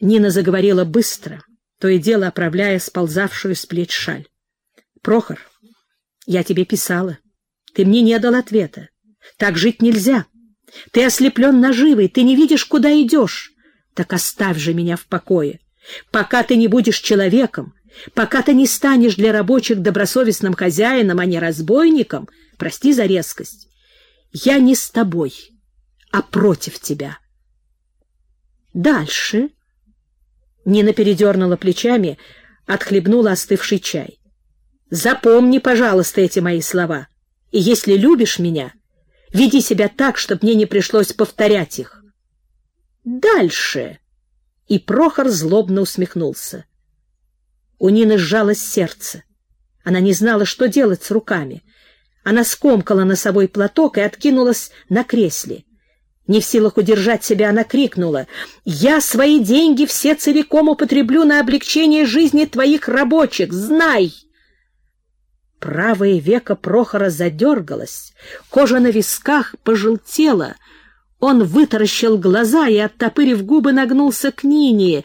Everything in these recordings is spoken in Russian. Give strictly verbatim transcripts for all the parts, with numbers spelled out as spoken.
Нина заговорила быстро, то и дело оправляя сползавшую с плеч шаль. «Прохор, я тебе писала. Ты мне не дал ответа. Так жить нельзя. Ты ослеплен наживой, ты не видишь, куда идешь. Так оставь же меня в покое. Пока ты не будешь человеком, пока ты не станешь для рабочих добросовестным хозяином, а не разбойником, прости за резкость, я не с тобой, а против тебя». «Дальше?» Нина передернула плечами, отхлебнула остывший чай. «Запомни, пожалуйста, эти мои слова. И если любишь меня, веди себя так, чтобы мне не пришлось повторять их». «Дальше!» И Прохор злобно усмехнулся. У Нины сжалось сердце. Она не знала, что делать с руками. Она скомкала носовой платок и откинулась на кресле. Не в силах удержать себя, она крикнула: «Я свои деньги все целиком употреблю на облегчение жизни твоих рабочих, знай!» Правое веко Прохора задергалось, кожа на висках пожелтела. Он вытаращил глаза и, оттопырив губы, нагнулся к Нине.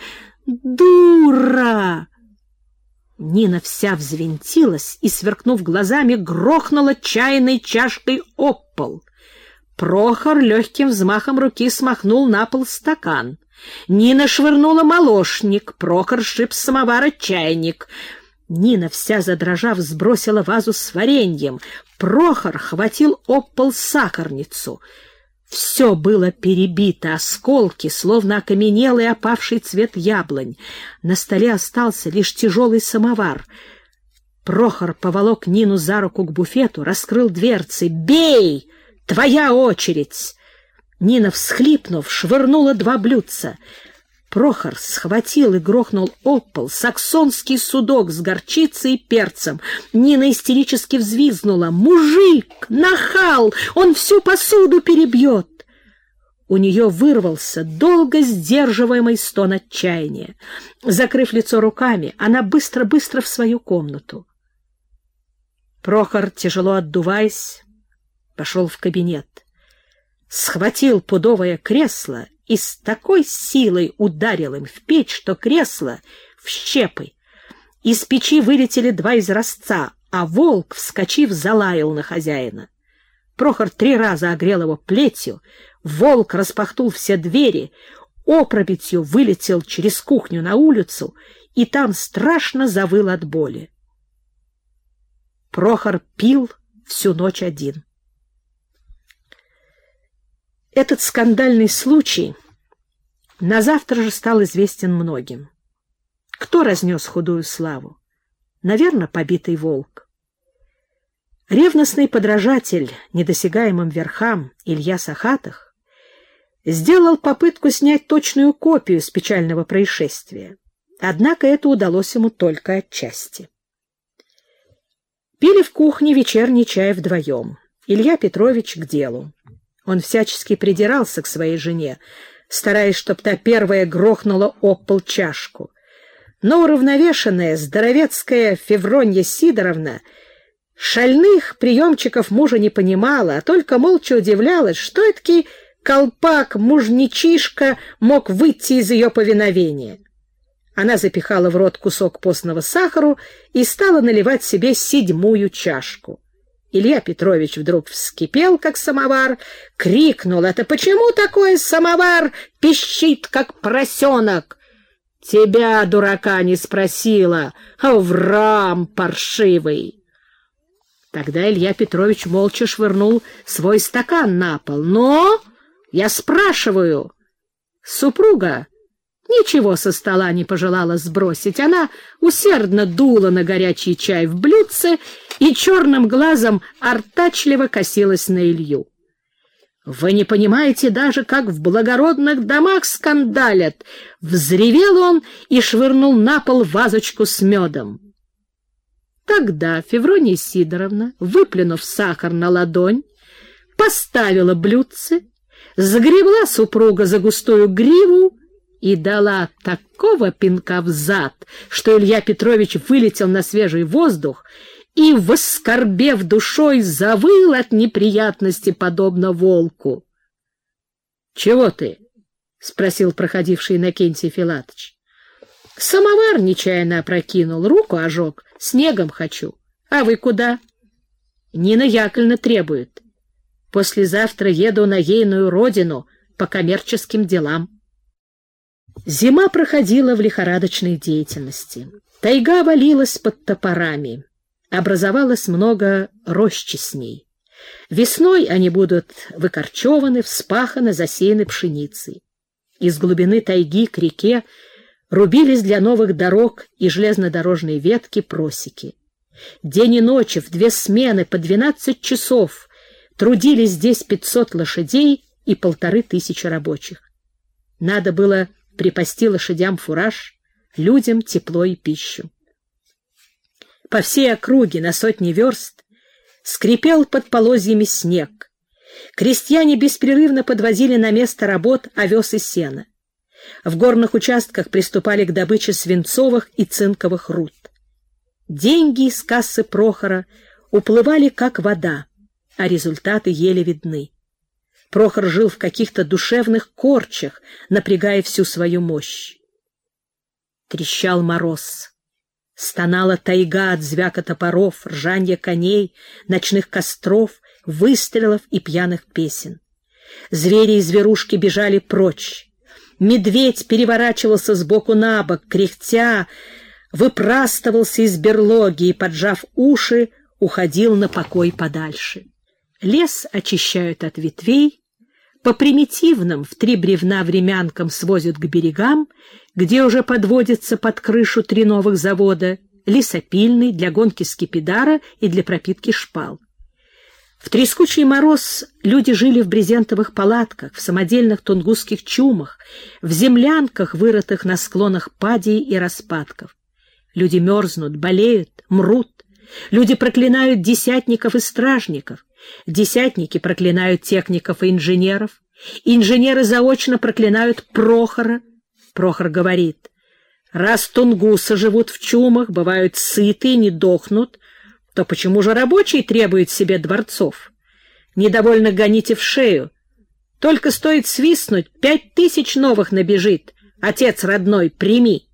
«Дура!» Нина вся взвинтилась и, сверкнув глазами, грохнула чайной чашкой об пол. Прохор легким взмахом руки смахнул на пол стакан. Нина швырнула молочник, Прохор сшиб с самовара чайник. Нина, вся задрожав, сбросила вазу с вареньем. Прохор хватил об пол сахарницу. Все было перебито, осколки, словно окаменелый опавший цвет яблонь. На столе остался лишь тяжелый самовар. Прохор поволок Нину за руку к буфету, раскрыл дверцы. «Бей! Твоя очередь!» Нина, всхлипнув, швырнула два блюдца. Прохор схватил и грохнул об пол саксонский судок с горчицей и перцем. Нина истерически взвизгнула. «Мужик! Нахал! Он всю посуду перебьет!» У нее вырвался долго сдерживаемый стон отчаяния. Закрыв лицо руками, она быстро-быстро в свою комнату. Прохор, тяжело отдуваясь, пошел в кабинет, схватил пудовое кресло и с такой силой ударил им в печь, что кресло в щепы. Из печи вылетели два изразца, а волк, вскочив, залаял на хозяина. Прохор три раза огрел его плетью, волк распахнул все двери, опрометью вылетел через кухню на улицу и там страшно завыл от боли. Прохор пил всю ночь один. Этот скандальный случай назавтра же стал известен многим. Кто разнес худую славу? Наверное, побитый волк. Ревностный подражатель недосягаемым верхам Илья Сахатых сделал попытку снять точную копию с печального происшествия. Однако это удалось ему только отчасти. Пили в кухне вечерний чай вдвоем. Илья Петрович к делу. Он всячески придирался к своей жене, стараясь, чтоб та первая грохнула об пол чашку. Но уравновешенная, здоровецкая Февронья Сидоровна шальных приемчиков мужа не понимала, а только молча удивлялась, что эдакий колпак-мужничишка мог выйти из ее повиновения. Она запихала в рот кусок постного сахару и стала наливать себе седьмую чашку. Илья Петрович вдруг вскипел, как самовар, крикнул: «Это почему такой самовар пищит, как поросенок? Тебя, дурака, не спросила, а врам паршивый!» Тогда Илья Петрович молча швырнул свой стакан на пол. «Но, я спрашиваю, супруга ничего со стола не пожелала сбросить. Она усердно дула на горячий чай в блюдце и черным глазом артачливо косилась на Илью. «Вы не понимаете даже, как в благородных домах скандалят!» Взревел он и швырнул на пол вазочку с медом. Тогда Феврония Сидоровна, выплюнув сахар на ладонь, поставила блюдце, загребла супруга за густую гриву и дала такого пинка в зад, что Илья Петрович вылетел на свежий воздух и, воскорбев душой, завыл от неприятности, подобно волку. — Чего ты? — спросил проходивший Иннокентий Филатыч. — Самовар нечаянно опрокинул, руку ожег, снегом хочу. А вы куда? — Нина Яковлевна требует. Послезавтра еду на ейную родину по коммерческим делам. Зима проходила в лихорадочной деятельности. Тайга валилась под топорами. Образовалось много росчесней. Весной они будут выкорчеваны, вспаханы, засеяны пшеницей. Из глубины тайги к реке рубились для новых дорог и железнодорожной ветки просеки. День и ночь в две смены по двенадцать часов трудились здесь пятьсот лошадей и полторы тысячи рабочих. Надо было припасти лошадям фураж, людям тепло и пищу. По всей округе на сотни верст скрипел под полозьями снег. Крестьяне беспрерывно подвозили на место работ овес и сено. В горных участках приступали к добыче свинцовых и цинковых руд. Деньги из кассы Прохора уплывали как вода, а результаты еле видны. Прохор жил в каких-то душевных корчах, напрягая всю свою мощь. Трещал мороз. Стонала тайга от звяка топоров, ржанья коней, ночных костров, выстрелов и пьяных песен. Звери и зверушки бежали прочь. Медведь переворачивался с боку на бок, кряхтя, выпрастывался из берлоги и, поджав уши, уходил на покой подальше. Лес очищают от ветвей, по примитивным в три бревна времянкам свозят к берегам, где уже подводятся под крышу три новых завода, лесопильный для гонки скипидара и для пропитки шпал. В трескучий мороз люди жили в брезентовых палатках, в самодельных тунгусских чумах, в землянках, вырытых на склонах падей и распадков. Люди мерзнут, болеют, мрут. Люди проклинают десятников и стражников. Десятники проклинают техников и инженеров. Инженеры заочно проклинают Прохора. Прохор говорит: раз тунгусы живут в чумах, бывают сыты и не дохнут, то почему же рабочий требует себе дворцов? Недовольно гоните в шею. Только стоит свистнуть, пять тысяч новых набежит. Отец родной, прими.